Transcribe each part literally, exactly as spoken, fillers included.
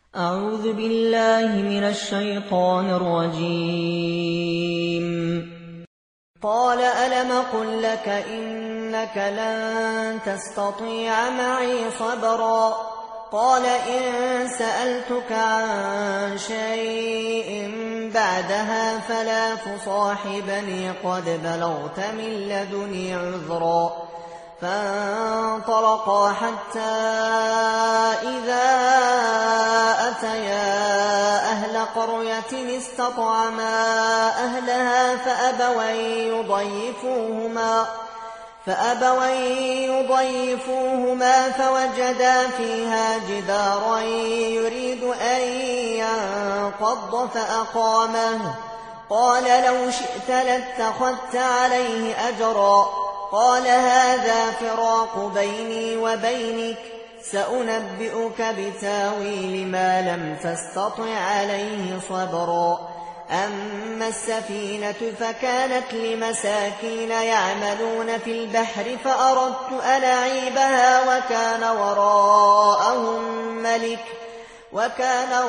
أعوذ بالله من الشيطان الرجيم. قال ألم قل لك إنك لن تستطيع معي صبرا قال إن سألتك عن شيء بعدها فلا تصاحبني قد بلغت من لدني عذرا فانطلقا حتى إذا أتيا أهل قرية استطعما أهلها فأبوا يضيفوهما فأبوا يضيفوهما فوجدا فيها جدارا يريد أن ينقض فأقامه قال لو شئت لاتخذت عليه أجرا قال هذا فراق بيني وبينك سأنبئك بتاويل ما لم تستطع عليه صبرا أما السفينة فكانت لمساكين يعملون في البحر فأردت أن أعيبها وكان وراءهم ملك وكان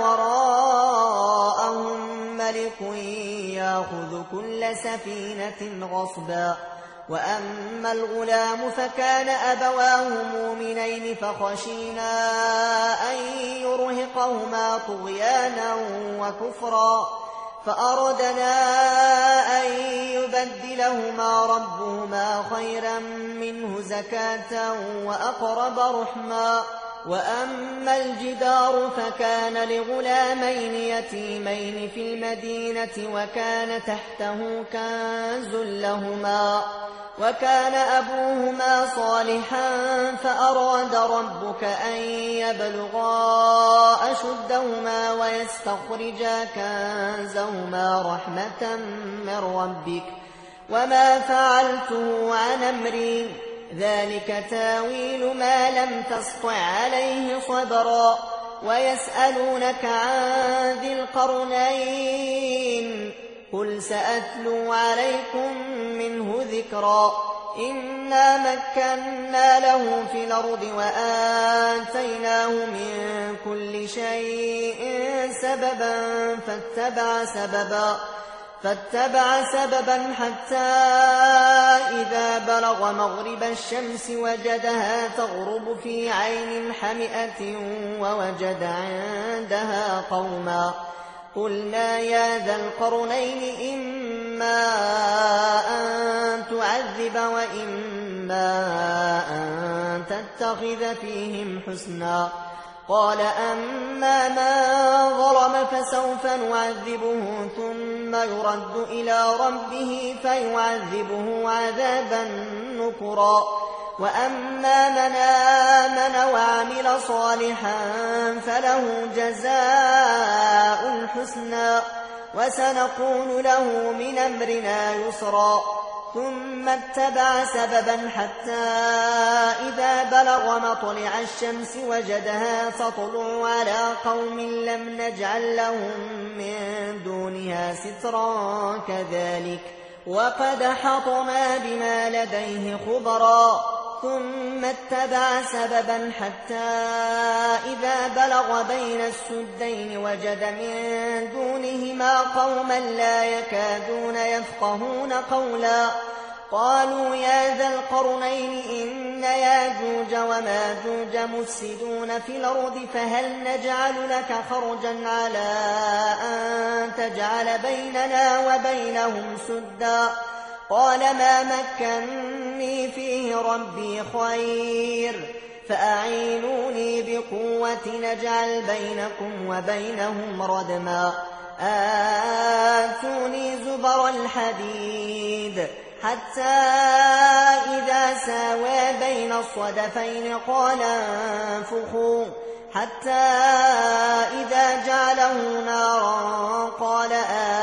وراءهم ملك يأخذ كل سفينة غصبا وأما الغلام فكان أبواه مؤمنين فخشينا أن يرهقهما طغيانا وكفرا فأردنا أن يبدلهما ربهما خيرا منه زكاة وأقرب رحما وأما الجدار فكان لغلامين يتيمين في المدينة وكان تحته كنز لهما وكان أبوهما صالحا فأراد ربك أن يبلغا أشدهما ويستخرجا كنزهما رحمة من ربك وما فعلته عن أمري ذلك تاويل ما لم تسطع عليه صبرا ويسألونك عن ذي القرنين قل سأتلو عليكم منه ذكرا إنا مكنا له في الأرض وآتيناه من كل شيء سببا فاتبع سببا فاتبع سببا حتى إذا بلغ مغرب الشمس وجدها تغرب في عين حمئة ووجد عندها قوما قلنا يا ذا القرنين إما أن تعذب وإما أن تتخذ فيهم حسنا قال أما من ظلم فسوف نعذبه ثم يرد إلى ربه فيعذبه عذابا نكرا وأما من آمن وعمل صالحا فله جزاء الحسنى وسنقول له من أمرنا يسرا ثم اتبع سببا حتى إذا بلغ مطلع الشمس وجدها تطلع على قوم لم نجعل لهم من دونها سترا كذلك وقد حطنا بما لديه خبرا ثم اتبع سببا حتى إذا بلغ بين السدين وجد من دونهما قوما لا يكادون يفقهون قولا قالوا يا ذا القرنين إن ياجوج وماجوج مفسدون في الأرض فهل نجعل لك خرجا على أن تجعل بيننا وبينهم سدا قال ما مكنني فيه ربي خير فأعينوني بقوة نجعل بينكم وبينهم ردما آتوني زبر الحديد حتى إذا ساوى بين الصدفين قال انفخوا حتى إذا جعله نارا قال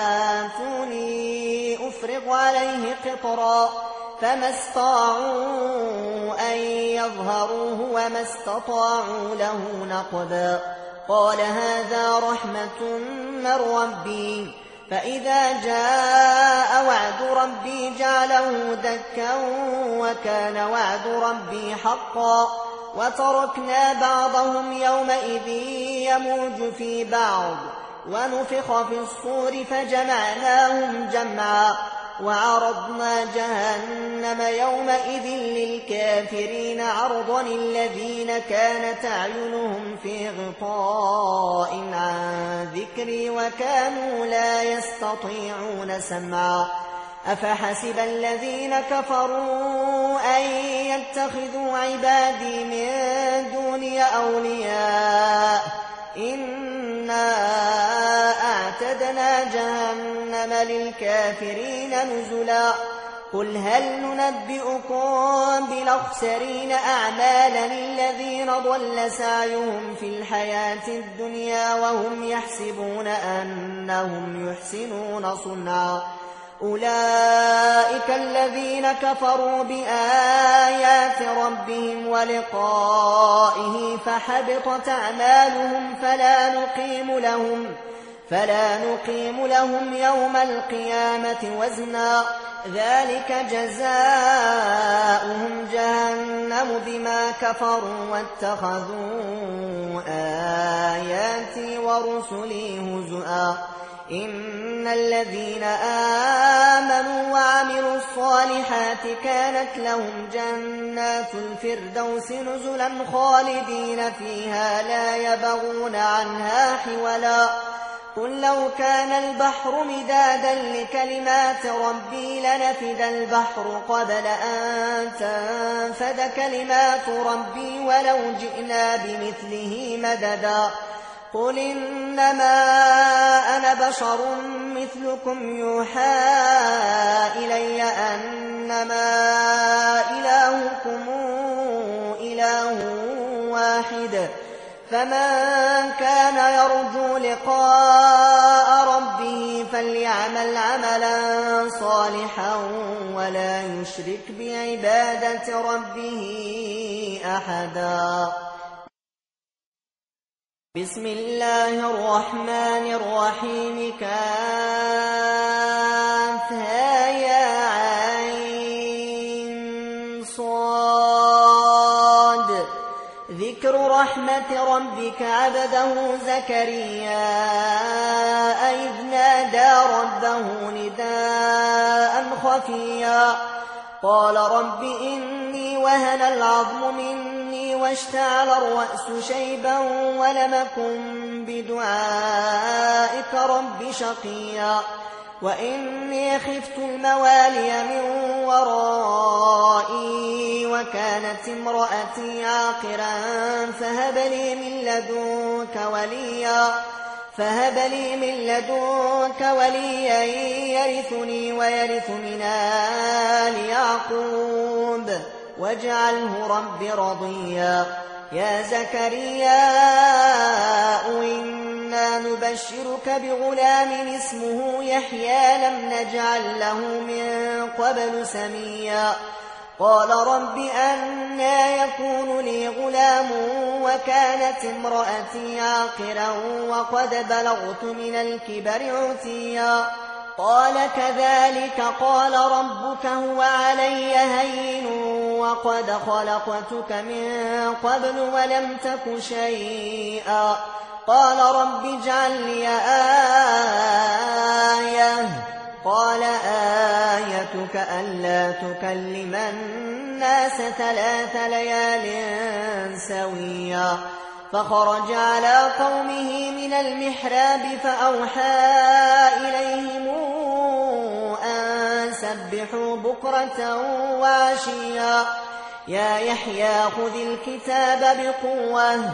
آتوني أفرغ عليه قطرا فما استطاعوا أن يظهروه وما استطاعوا له نقبا قال هذا رحمة من ربي فإذا جاء وعد ربي جعله دكا وكان وعد ربي حقا وتركنا بعضهم يومئذ يموج في بعض ونفخ في الصور فجمعناهم جمعا وعرضنا جهنم يومئذ للكافرين عرضا الذين كانت أعينهم في غطاء عن ذكري وكانوا لا يستطيعون سمعا أفحسب الذين كفروا أن يتخذوا عبادي من دوني أولياء إنا أعتدنا جهنم للكافرين نزلا قل هل ننبئكم بالأخسرين أعمالا الذين ضل سعيهم في الحياة الدنيا وهم يحسبون أنهم يحسنون صنعا أولئك الذين كفروا بآيات ربهم ولقائه فحبطت أعمالهم فلا نقيم لهم فلا نقيم لهم يوم القيامة وزنا ذلك جزاؤهم جهنم بما كفروا واتخذوا آياتي ورسلي هزؤا إن الذين آمنوا وعملوا الصالحات كانت لهم جنات الفردوس نزلا خالدين فيها لا يبغون عنها حولا قل لو كان البحر مدادا لكلمات ربي لنفد البحر قبل أن تنفد كلمات ربي ولو جئنا بمثله مددا قل إنما أنا بشر مثلكم يوحى إلي أنما إلهكم إله واحد فمن كان يرجو لقاء ربه فليعمل عملا صالحا ولا يشرك بعبادة ربه أحدا بسم الله الرحمن الرحيم كافها يا عين صاد ذكر رحمة ربك عبده زكريا إذ نادى ربه نداء خفيا قال رب إني وهن العظم مني واشتعل الرأس شيبا ولم أكن بدعائك رب شقيا وإني خفت الموالي من ورائي وكانت امرأتي عاقرا فهب لي من لدنك وليا فهب لي من لدنك وليا يرثني ويرث من آل يعقوب واجعله رب رضيا يا زكريا إنا نبشرك بغلام اسمه يحيى لم نجعل له من قبل سميا قال رب أنى يكون لي غلام وكانت امرأتي عاقرا وقد بلغت من الكبر عتيا قال كذلك قال ربك هو علي هين وقد خلقتك من قبل ولم تك شيئا قال رب اجعل لي آية قال آيتك ألا تكلم الناس ثلاث ليال سويا فخرج على قومه من المحراب فأوحى إليهم أن سبحوا بكرة وعشيا يا يحيى خذ الكتاب بقوة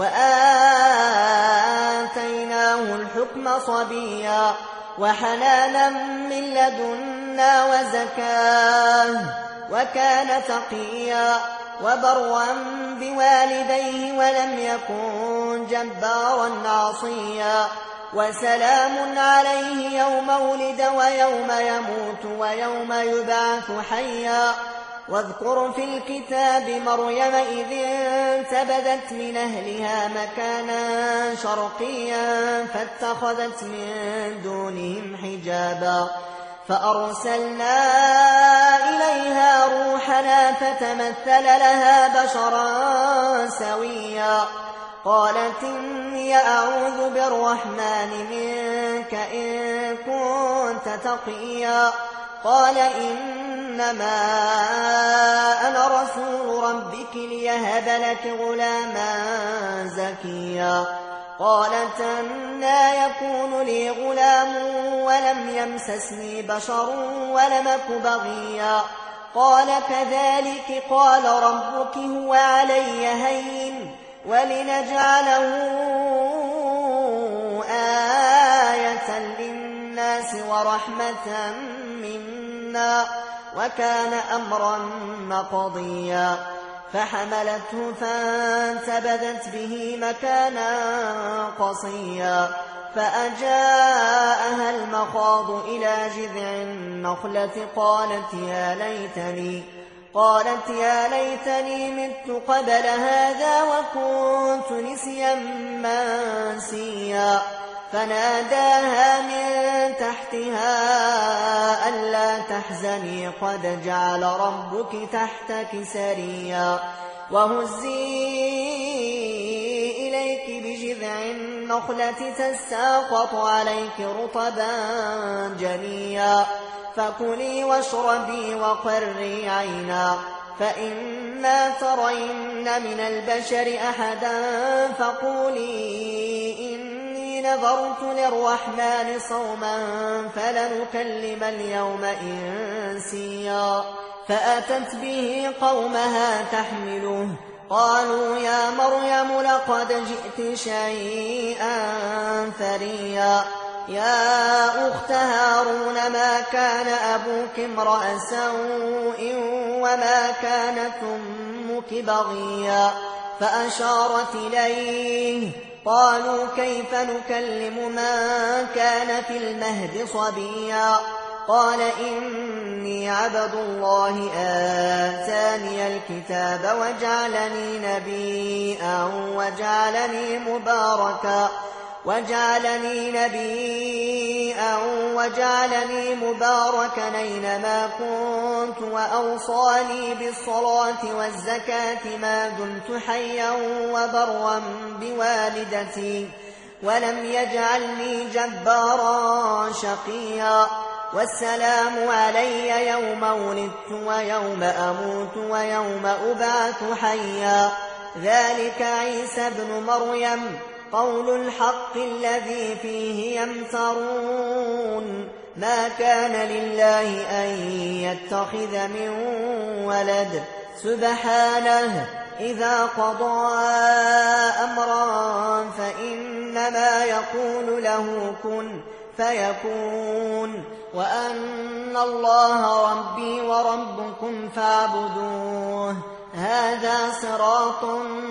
وآتيناه الحكم صبيا وحنانا من لدنا وزكاه وكان تقيا وبرا بوالديه ولم يكن جبارا عصيا وسلام عليه يوم ولد ويوم يموت ويوم يبعث حيا واذكر في الكتاب مريم إذ انتبذت من أهلها مكانا شرقيا فاتخذت من دونهم حجابا فأرسلنا إليها روحنا فتمثل لها بشرا سويا قالت إني أعوذ بالرحمن منك إن كنت تقيا قال إنما أنا رسول ربك ليهب لك غلاما زكيا قالت أنى يكون لي غلام ولم يمسسني بشر ولم أك بغيا قال كذلك قال ربك هو علي هين ولنجعله آية للناس ورحمة منا وكان أمرا مقضيا فحملته فانتبذت به مكانا قصيا فأجاءها المخاض إلى جذع النخلة قالت يا ليتني قالت يا ليتني مت قبل هذا وكنت نسيا منسيا فناداها من تحتها ألا تحزني قد جعل ربك تحتك سريا وهزي إليك بجذع النخلة تساقط عليك رطبا جنيا فكلي واشربي وقري عينا فإما ترين من البشر أحدا فقولي إني نذرت للرحمن صوما فلنكلم اليوم إنسيا فأتت به قومها تحمله قالوا يا مريم لقد جئت شيئا فريا يا أخت هارون ما كان أبوك امرأ سوء وما كانت أمك بغيا فأشارت إليه قالوا كيف نكلم من كان في المهد صبيا قال إني عبد الله آتاني الكتاب وجعلني نبيا وجعلني مباركا وجعلني نبيا وجعلني مباركا أينما كنت وأوصاني بالصلاة والزكاة ما دمت حيا وبرا بوالدتي ولم يجعلني جبارا شقيا والسلام علي يوم ولدت ويوم أموت ويوم أبعث حيا ذلك عيسى ابن مريم قول الحق الذي فيه يمترون ما كان لله أن يتخذ من ولد سبحانه إذا قضى أمرا فإنما يقول له كن فيكون وأن الله ربي وربكم فاعبدوه هذا صراط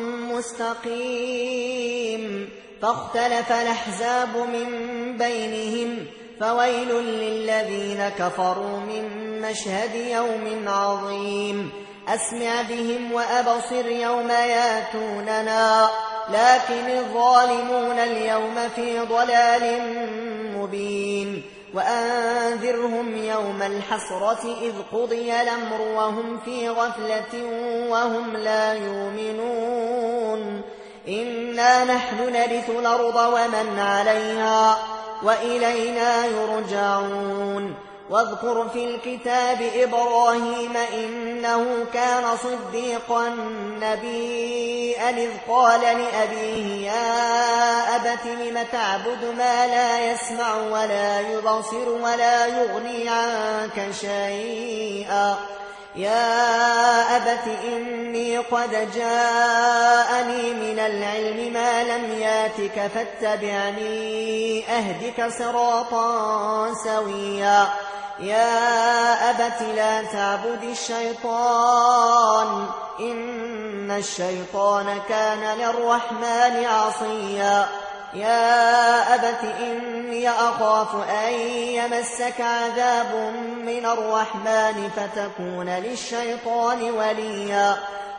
مستقيم فاختلف الأحزاب من بينهم فويل للذين كفروا من مشهد يوم عظيم أسمع بهم وأبصر يوم ياتوننا لكن الظالمون اليوم في ضلال مبين وأنذرهم يوم الحسرة إذ قضي الأمر وهم في غفلة وهم لا يؤمنون إنا نحن نرث الأرض ومن عليها وإلينا يرجعون واذكر في الكتاب إبراهيم إنه كان صديقا نبيا إذ قال لأبيه يا أبت لم تعبد ما لا يسمع ولا يبصر ولا يغني عنك شيئا يا أبت إني قد جاءني من العلم ما لم ياتك فاتبعني أهدك صراطا سويا يا أبت لا تعبد الشيطان إن الشيطان كان للرحمن عصيا يا أبت إني أخاف أن يمسك عذاب من الرحمن فتكون للشيطان وليا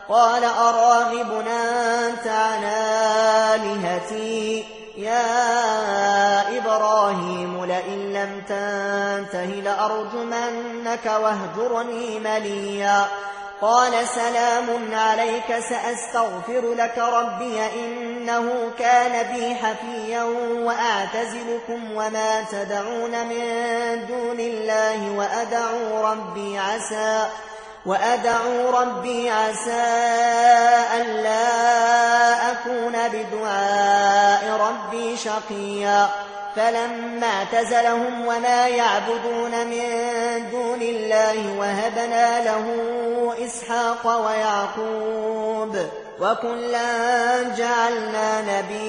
قال أراغب أنت عن آلهتي يا إبراهيم لئن لم تنته لأرجمنك واهجرني مليا قال سلام عليك سأستغفر لك ربي إنه كان بي حفيا وأعتزلكم وما تدعون من دون الله وأدعو ربي عسى وأدعو ربي عسى ألا أكون بدعاء ربي شقيا فلما اعتزلهم وما يعبدون من دون الله وهبنا له إسحاق ويعقوب وكلا جعلنا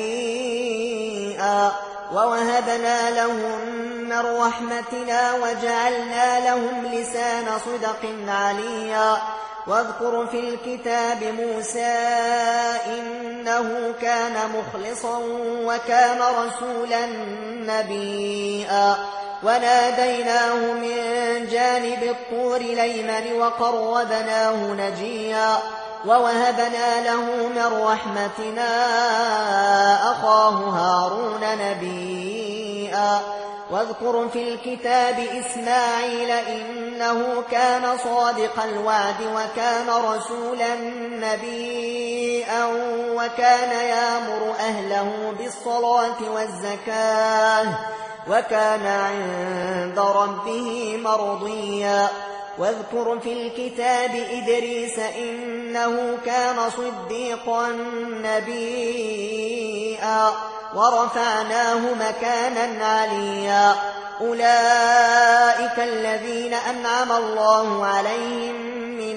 نبيا ووهبنا لهم من رحمتنا وجعلنا لهم لسان صدق عليا واذكر في الكتاب موسى إنه كان مخلصا وكان رسولا نبيا وناديناه من جانب الطور الأيمن وقربناه نجيا ووهبنا له من رحمتنا أخاه هارون نبيا واذكر في الكتاب إسماعيل إنه كان صادق الوعد وكان رسولا نبيا وكان يأمر أهله بالصلاة والزكاة وكان عند ربه مرضيا واذكر في الكتاب إدريس إنه كان صديقا نبيا ورفعناه مكانا عليا أولئك الذين أنعم الله عليهم من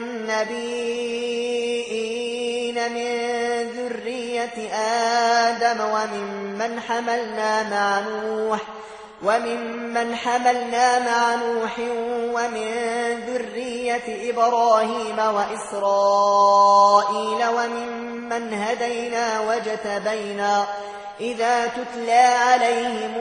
النبيين من ذرية آدم وممن حملنا مع نوح وممن حملنا مع نوح ومن ذرية إبراهيم وإسرائيل وممن هدينا واجتبينا إذا تتلى عليهم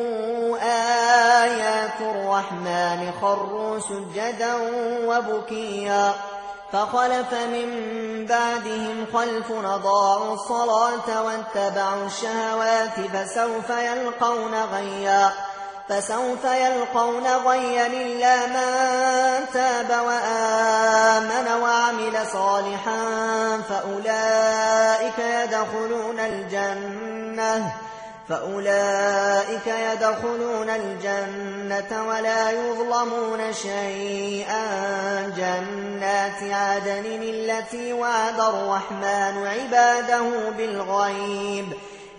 آيات الرحمن خروا سجدا وبكيا فخلف من بعدهم خلف أضاعوا الصلاة واتبعوا الشهوات فسوف يلقون غيا فسوف يلقون غيا إلا من تاب وآمن وعمل صالحا فأولئك يدخلون الجنة فأولئك يدخلون الجنة ولا يظلمون شيئا جنات عدن التي وعد الرحمن عباده بالغيب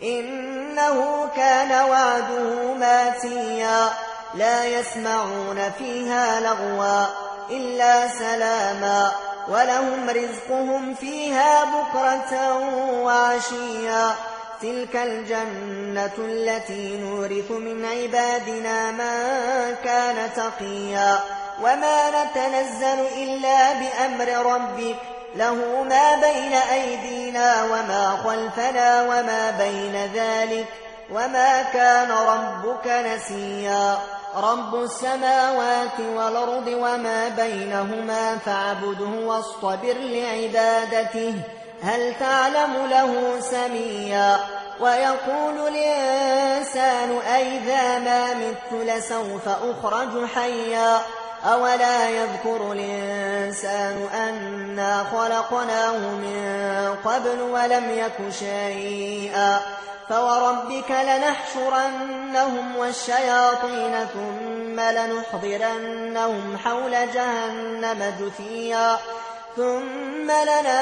إنه كان وعده ماتيا لا يسمعون فيها لغوا إلا سلاما ولهم رزقهم فيها بكرة وعشيا تلك الجنة التي نورث من عبادنا من كان تقيا وما نتنزل إلا بأمر ربك له ما بين أيدينا وما خلفنا وما بين ذلك وما كان ربك نسيا رب السماوات والأرض وما بينهما فاعبده واصطبر لعبادته هل تعلم له سميا ويقول الإنسان أئذا ما مت لسوف أخرج حيا أولا يذكر الإنسان أنا خلقناه من قبل ولم يك شيئا فوربك لنحشرنهم والشياطين ثم لنحضرنهم حول جهنم جثيا ثم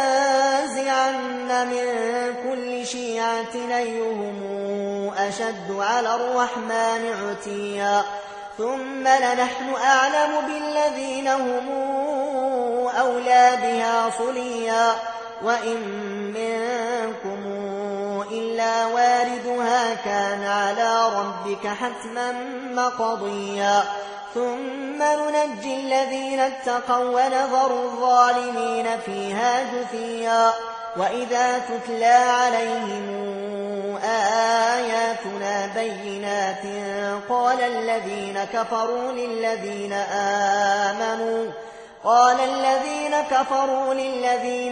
لننزعن من كل شيعة أيهم أشد على الرحمن عتيا ثم لنحن أعلم بالذين هم أولى بها صليا وإن منكم إلا واردها كان على ربك حتما مقضيا ثم ننجي الذين اتقوا ونذر الظالمين فيها جثيا وإذا تتلى عليهم آياتنا بينات قال الذين كفروا للذين آمنوا قال الذين كفروا للذين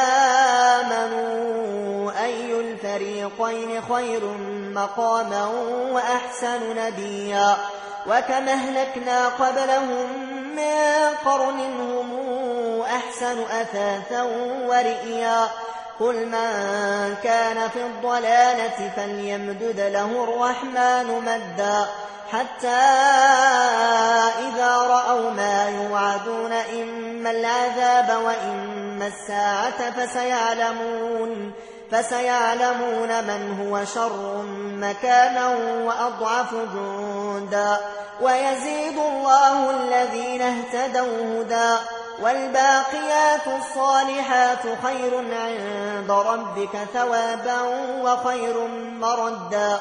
آمنوا أي الفريقين خير مقاما وأحسن نديا وكم أهلكنا قبلهم من قرن هم أحسن أثاثا ورئيا قل من كان في الضلالة فليمدد له الرحمن مدا حتى إذا رأوا ما يوعدون إما العذاب وإما الساعة فسيعلمون فسيعلمون من هو شر مكانا وأضعف جندا ويزيد الله الذين اهتدوا هدى والباقيات الصالحات خير عند ربك ثوابا وخير مردا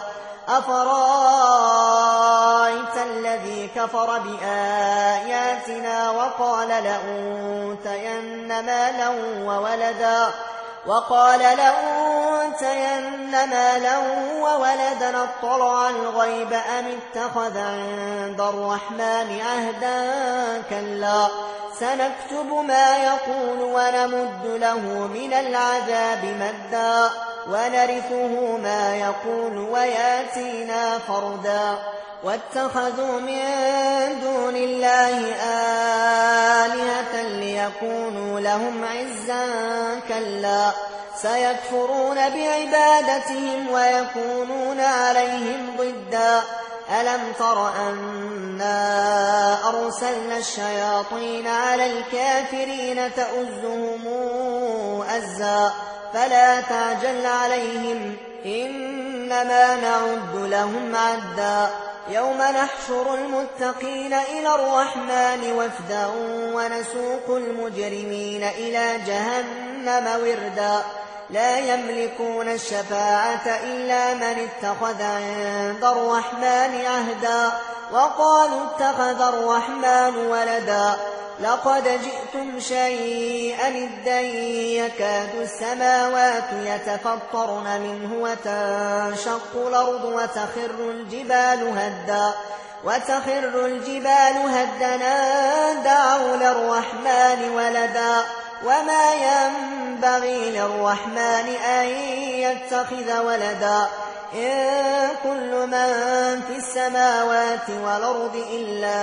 أفرأيت الذي كفر بآياتنا وقال لأوتين مالا وولدا وقال لأوتين مالا وولدا اطلع الغيب أم اتخذ عند الرحمن عهدا كلا سنكتب ما يقول ونمد له من العذاب مدا ونرثه ما يقول وياتينا فردا واتخذوا من دون الله آلهة ليكونوا لهم عزا كلا سيكفرون بعبادتهم ويكونون عليهم ضدا ألم تر أنا أرسلنا الشياطين على الكافرين تؤزهم أزا فلا تعجل عليهم إنما نعد لهم عدا يوم نحشر المتقين إلى الرحمن وفدا ونسوق المجرمين إلى جهنم وردا لا يملكون الشفاعة إلا من اتخذ عند الرحمن عهدا وقالوا اتخذ الرحمن ولدا لقد جئتم شيئا إدا يكاد السماوات يتفطرن منه وتنشق الأرض وتخر الجبال هدا وتخر الجبال هدا دعوا للرحمن ولدا وما ينبغي للرحمن أن يتخذ ولدا إن كل من في السماوات والأرض إلا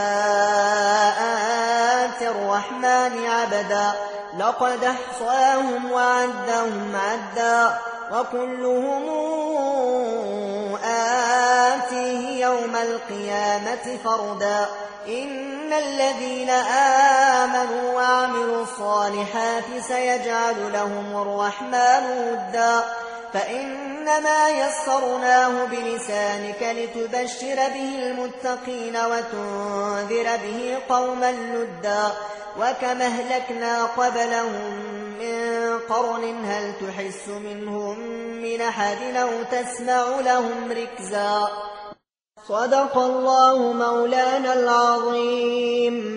آتي الرحمن عبدا لقد أحصاهم وعدهم عدا وكلهم آتيه يوم القيامة فردا إن الذين آمنوا وعملوا الصالحات سيجعل لهم الرحمن ودا فإنما يسرناه بلسانك لتبشر به المتقين وتنذر به قوما لدا وكم أهلكنا قبلهم من قرن هل تحس منهم من أحد أو تسمع لهم ركزا صدق الله مولانا العظيم.